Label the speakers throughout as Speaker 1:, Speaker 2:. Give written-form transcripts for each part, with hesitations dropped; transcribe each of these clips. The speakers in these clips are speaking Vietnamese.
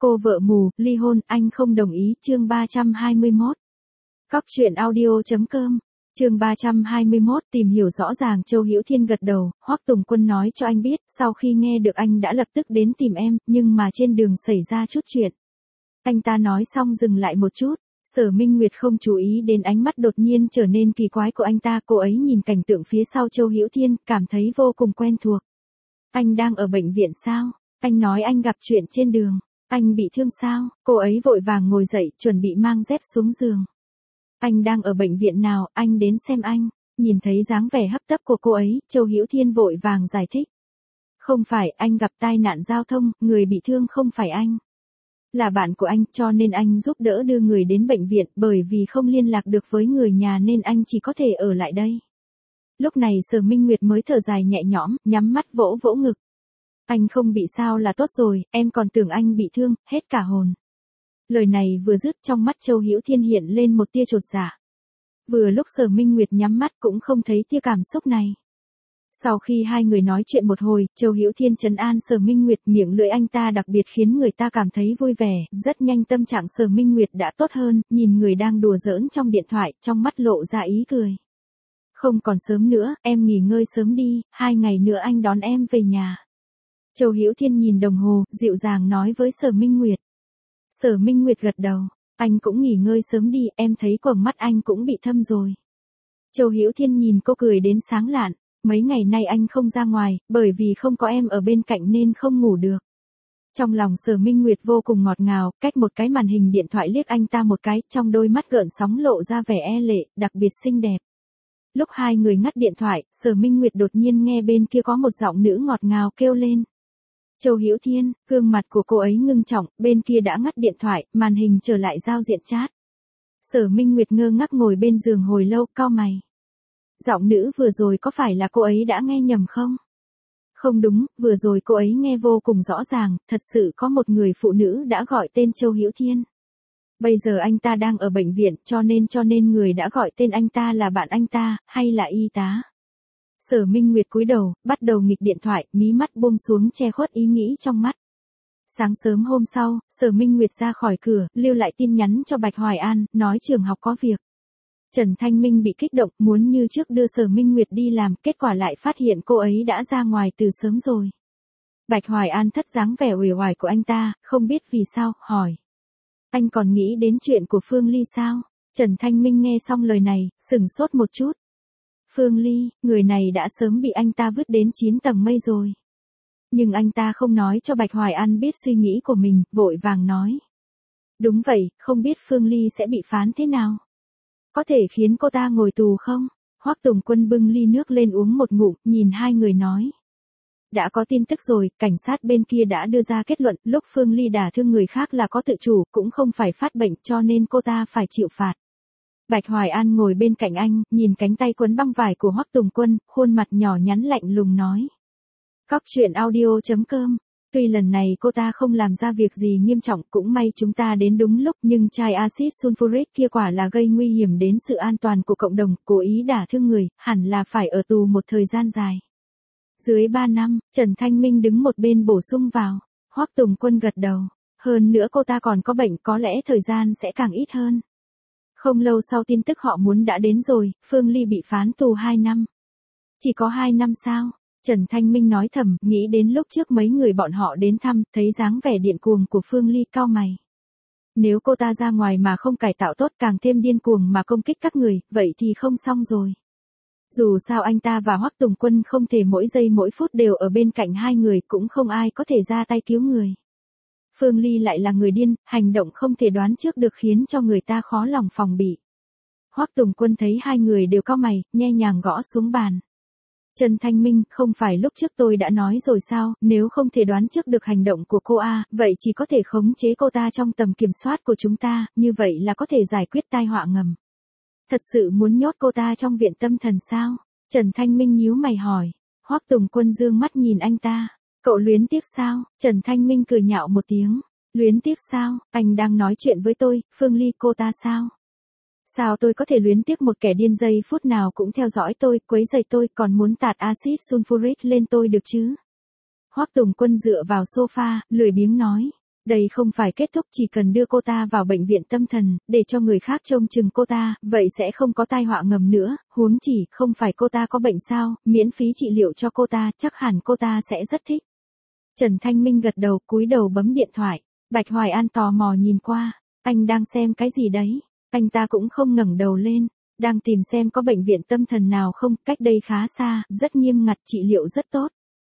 Speaker 1: Cô vợ mù, ly hôn, anh không đồng ý, chương 321. Cóc truyện audio.com, chương 321, tìm hiểu rõ ràng. Châu Hữu Thiên gật đầu, Hoắc Tùng Quân nói cho anh biết, sau khi nghe được anh đã lập tức đến tìm em, nhưng mà trên đường xảy ra chút chuyện. Anh ta nói xong dừng lại một chút, Sở Minh Nguyệt không chú ý đến ánh mắt đột nhiên trở nên kỳ quái của anh ta, cô ấy nhìn cảnh tượng phía sau Châu Hữu Thiên, cảm thấy vô cùng quen thuộc. Anh đang ở bệnh viện sao? Anh nói anh gặp chuyện trên đường. Anh bị thương sao? Cô ấy vội vàng ngồi dậy, chuẩn bị mang dép xuống giường. Anh đang ở bệnh viện nào, anh đến xem anh. Nhìn thấy dáng vẻ hấp tấp của cô ấy, Châu Hữu Thiên vội vàng giải thích. Không phải, anh gặp tai nạn giao thông, người bị thương không phải anh. Là bạn của anh, cho nên anh giúp đỡ đưa người đến bệnh viện, bởi vì không liên lạc được với người nhà nên anh chỉ có thể ở lại đây. Lúc này Sở Minh Nguyệt mới thở dài nhẹ nhõm, nhắm mắt vỗ vỗ ngực. Anh không bị sao là tốt rồi, em còn tưởng anh bị thương, hết cả hồn. Lời này vừa dứt, trong mắt Châu Hữu Thiên hiện lên một tia chột dạ. Vừa lúc Sở Minh Nguyệt nhắm mắt cũng không thấy tia cảm xúc này. Sau khi hai người nói chuyện một hồi, Châu Hữu Thiên trấn an Sở Minh Nguyệt, miệng lưỡi anh ta đặc biệt khiến người ta cảm thấy vui vẻ, rất nhanh tâm trạng Sở Minh Nguyệt đã tốt hơn, nhìn người đang đùa giỡn trong điện thoại, trong mắt lộ ra ý cười. Không còn sớm nữa, em nghỉ ngơi sớm đi, 2 ngày nữa anh đón em về nhà. Châu Hữu Thiên nhìn đồng hồ, dịu dàng nói với Sở Minh Nguyệt. Sở Minh Nguyệt gật đầu, anh cũng nghỉ ngơi sớm đi, em thấy quầng mắt anh cũng bị thâm rồi. Châu Hữu Thiên nhìn cô cười đến sáng lạn, mấy ngày nay anh không ra ngoài, bởi vì không có em ở bên cạnh nên không ngủ được. Trong lòng Sở Minh Nguyệt vô cùng ngọt ngào, cách một cái màn hình điện thoại liếc anh ta một cái, trong đôi mắt gợn sóng lộ ra vẻ e lệ, đặc biệt xinh đẹp. Lúc hai người ngắt điện thoại, Sở Minh Nguyệt đột nhiên nghe bên kia có một giọng nữ ngọt ngào kêu lên. Châu Hữu Thiên, gương mặt của cô ấy ngưng trọng, bên kia đã ngắt điện thoại, màn hình trở lại giao diện chat. Sở Minh Nguyệt ngơ ngác ngồi bên giường hồi lâu, cau mày. Giọng nữ vừa rồi có phải là cô ấy đã nghe nhầm không? Không đúng, vừa rồi cô ấy nghe vô cùng rõ ràng, thật sự có một người phụ nữ đã gọi tên Châu Hữu Thiên. Bây giờ anh ta đang ở bệnh viện, cho nên người đã gọi tên anh ta là bạn anh ta, hay là y tá? Sở Minh Nguyệt cúi đầu, bắt đầu nghịch điện thoại, mí mắt buông xuống che khuất ý nghĩ trong mắt. Sáng sớm hôm sau, Sở Minh Nguyệt ra khỏi cửa, lưu lại tin nhắn cho Bạch Hoài An, nói trường học có việc. Trần Thanh Minh bị kích động, muốn như trước đưa Sở Minh Nguyệt đi làm, kết quả lại phát hiện cô ấy đã ra ngoài từ sớm rồi. Bạch Hoài An thất dáng vẻ uể oải của anh ta, không biết vì sao, hỏi. Anh còn nghĩ đến chuyện của Phương Ly sao? Trần Thanh Minh nghe xong lời này, sửng sốt một chút. Phương Ly, người này đã sớm bị anh ta vứt đến 9 tầng mây rồi. Nhưng anh ta không nói cho Bạch Hoài An biết suy nghĩ của mình, vội vàng nói. Đúng vậy, không biết Phương Ly sẽ bị phán thế nào? Có thể khiến cô ta ngồi tù không? Hoắc Tùng Quân bưng ly nước lên uống một ngụm, nhìn hai người nói. Đã có tin tức rồi, cảnh sát bên kia đã đưa ra kết luận, lúc Phương Ly đả thương người khác là có tự chủ, cũng không phải phát bệnh, cho nên cô ta phải chịu phạt. Bạch Hoài An ngồi bên cạnh anh, nhìn cánh tay quấn băng vải của Hoắc Tùng Quân, khuôn mặt nhỏ nhắn lạnh lùng nói. Cóc truyện audio.com, tuy lần này cô ta không làm ra việc gì nghiêm trọng, cũng may chúng ta đến đúng lúc, nhưng chai axit sulfuric kia quả là gây nguy hiểm đến sự an toàn của cộng đồng, cố ý đả thương người, hẳn là phải ở tù một thời gian dài. Dưới 3 năm, Trần Thanh Minh đứng một bên bổ sung vào. Hoắc Tùng Quân gật đầu. Hơn nữa cô ta còn có bệnh, có lẽ thời gian sẽ càng ít hơn. Không lâu sau tin tức họ muốn đã đến rồi, Phương Ly bị phán tù 2 năm. Chỉ có 2 năm sao? Trần Thanh Minh nói thầm, nghĩ đến lúc trước mấy người bọn họ đến thăm, thấy dáng vẻ điên cuồng của Phương Ly, cau mày. Nếu cô ta ra ngoài mà không cải tạo tốt, càng thêm điên cuồng mà công kích các người, vậy thì không xong rồi. Dù sao anh ta và Hoắc Tùng Quân không thể mỗi giây mỗi phút đều ở bên cạnh hai người, cũng không ai có thể ra tay cứu người. Phương Ly lại là người điên, hành động không thể đoán trước được khiến cho người ta khó lòng phòng bị. Hoắc Tùng Quân thấy hai người đều cau mày, nhẹ nhàng gõ xuống bàn. Trần Thanh Minh, không phải lúc trước tôi đã nói rồi sao, nếu không thể đoán trước được hành động của cô A, vậy chỉ có thể khống chế cô ta trong tầm kiểm soát của chúng ta, như vậy là có thể giải quyết tai họa ngầm. Thật sự muốn nhốt cô ta trong viện tâm thần sao? Trần Thanh Minh nhíu mày hỏi. Hoắc Tùng Quân dương mắt nhìn anh ta. Cậu luyến tiếc sao? Trần Thanh Minh cười nhạo một tiếng. Luyến tiếc sao? Anh đang nói chuyện với tôi, Phương Ly cô ta sao? Sao tôi có thể luyến tiếc một kẻ điên giây phút nào cũng theo dõi tôi, quấy rầy tôi, còn muốn tạt axit sulfuric lên tôi được chứ? Hoắc Tùng Quân dựa vào sofa, lười biếng nói. Đây không phải kết thúc, chỉ cần đưa cô ta vào bệnh viện tâm thần, để cho người khác trông chừng cô ta, vậy sẽ không có tai họa ngầm nữa, huống chỉ, không phải cô ta có bệnh sao, miễn phí trị liệu cho cô ta, chắc hẳn cô ta sẽ rất thích. Trần Thanh Minh gật đầu, cúi đầu bấm điện thoại. Bạch Hoài An tò mò nhìn qua, anh đang xem cái gì đấy? Anh ta cũng không ngẩng đầu lên, đang tìm xem có bệnh viện tâm thần nào không, cách đây khá xa, rất nghiêm ngặt, trị liệu rất tốt.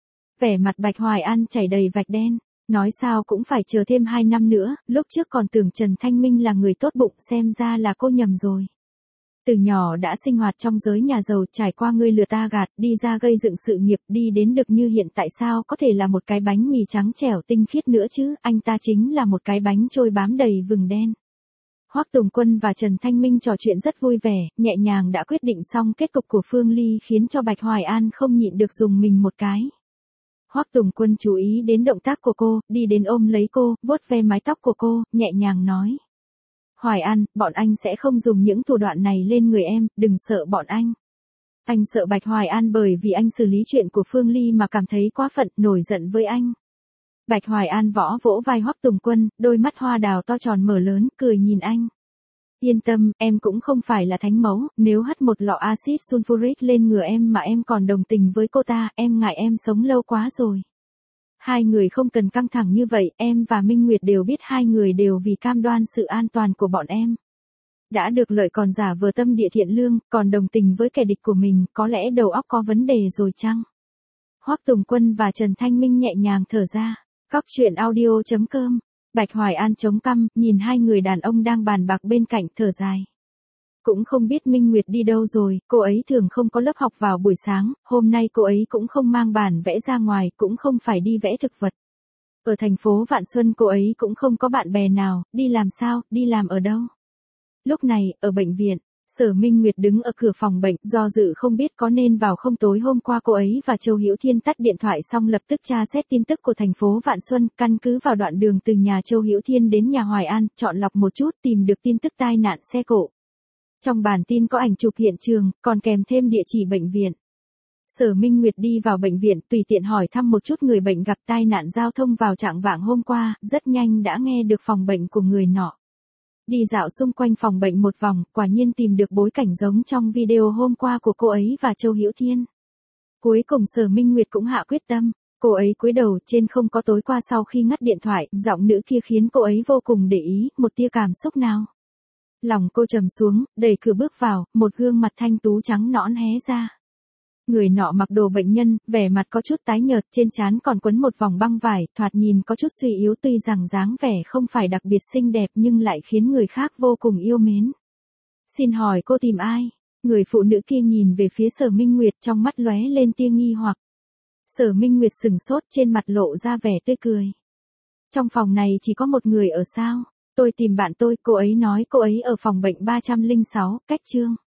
Speaker 1: Vẻ mặt Bạch Hoài An chảy đầy vạch đen, nói sao cũng phải chờ thêm 2 năm nữa, lúc trước còn tưởng Trần Thanh Minh là người tốt bụng, xem ra là cô nhầm rồi. Từ nhỏ đã sinh hoạt trong giới nhà giàu, trải qua ngươi lừa ta gạt, đi ra gây dựng sự nghiệp, đi đến được như hiện tại, sao có thể là một cái bánh mì trắng trẻo tinh khiết nữa chứ, anh ta chính là một cái bánh trôi bám đầy vừng đen. Hoắc Tùng Quân và Trần Thanh Minh trò chuyện rất vui vẻ, nhẹ nhàng đã quyết định xong kết cục của Phương Ly, khiến cho Bạch Hoài An không nhịn được dùng mình một cái. Hoắc Tùng Quân chú ý đến động tác của cô, đi đến ôm lấy cô, vuốt ve mái tóc của cô, nhẹ nhàng nói. Hoài An, bọn anh sẽ không dùng những thủ đoạn này lên người em, đừng sợ bọn anh. Anh sợ Bạch Hoài An bởi vì anh xử lý chuyện của Phương Ly mà cảm thấy quá phận, nổi giận với anh. Bạch Hoài An vỗ vai Hoắc Tùng Quân, đôi mắt hoa đào to tròn mở lớn, cười nhìn anh. Yên tâm, em cũng không phải là thánh mẫu, nếu hất một lọ axit sulfuric lên người em mà em còn đồng tình với cô ta, em ngại em sống lâu quá rồi. Hai người không cần căng thẳng như vậy, em và Minh Nguyệt đều biết hai người đều vì cam đoan sự an toàn của bọn em. Đã được lợi còn giả vờ tâm địa thiện lương, còn đồng tình với kẻ địch của mình, có lẽ đầu óc có vấn đề rồi chăng? Hoắc Tùng Quân và Trần Thanh Minh nhẹ nhàng thở ra. Cóc truyện audio.com. Bạch Hoài An chống cằm, nhìn hai người đàn ông đang bàn bạc bên cạnh, thở dài. Cũng không biết Minh Nguyệt đi đâu rồi, cô ấy thường không có lớp học vào buổi sáng, hôm nay cô ấy cũng không mang bản vẽ ra ngoài, cũng không phải đi vẽ thực vật. Ở thành phố Vạn Xuân cô ấy cũng không có bạn bè nào, đi làm sao, đi làm ở đâu? Lúc này, ở bệnh viện, Sở Minh Nguyệt đứng ở cửa phòng bệnh, do dự không biết có nên vào không. Tối hôm qua cô ấy và Châu Hữu Thiên tắt điện thoại xong lập tức tra xét tin tức của thành phố Vạn Xuân, căn cứ vào đoạn đường từ nhà Châu Hữu Thiên đến nhà Hoài An, chọn lọc một chút tìm được tin tức tai nạn xe cộ. Trong bản tin có ảnh chụp hiện trường, còn kèm thêm địa chỉ bệnh viện. Sở Minh Nguyệt đi vào bệnh viện, tùy tiện hỏi thăm một chút người bệnh gặp tai nạn giao thông vào trạng vạng hôm qua, rất nhanh đã nghe được phòng bệnh của người nọ. Đi dạo xung quanh phòng bệnh một vòng, quả nhiên tìm được bối cảnh giống trong video hôm qua của cô ấy và Châu Hữu Thiên. Cuối cùng Sở Minh Nguyệt cũng hạ quyết tâm, cô ấy cúi đầu, trên không có tối qua. Sau khi ngắt điện thoại, giọng nữ kia khiến cô ấy vô cùng để ý, một tia cảm xúc nào. Lòng cô trầm xuống, đẩy cửa bước vào, một gương mặt thanh tú trắng nõn hé ra. Người nọ mặc đồ bệnh nhân, vẻ mặt có chút tái nhợt, trên trán còn quấn một vòng băng vải, thoạt nhìn có chút suy yếu, tuy rằng dáng vẻ không phải đặc biệt xinh đẹp nhưng lại khiến người khác vô cùng yêu mến. Xin hỏi cô tìm ai? Người phụ nữ kia nhìn về phía Sở Minh Nguyệt, trong mắt lóe lên tia nghi hoặc. Sở Minh Nguyệt sừng sốt, trên mặt lộ ra vẻ tươi cười. Trong phòng này chỉ có một người ở sao? Tôi tìm bạn tôi, cô ấy nói cô ấy ở phòng bệnh 306, cách Trương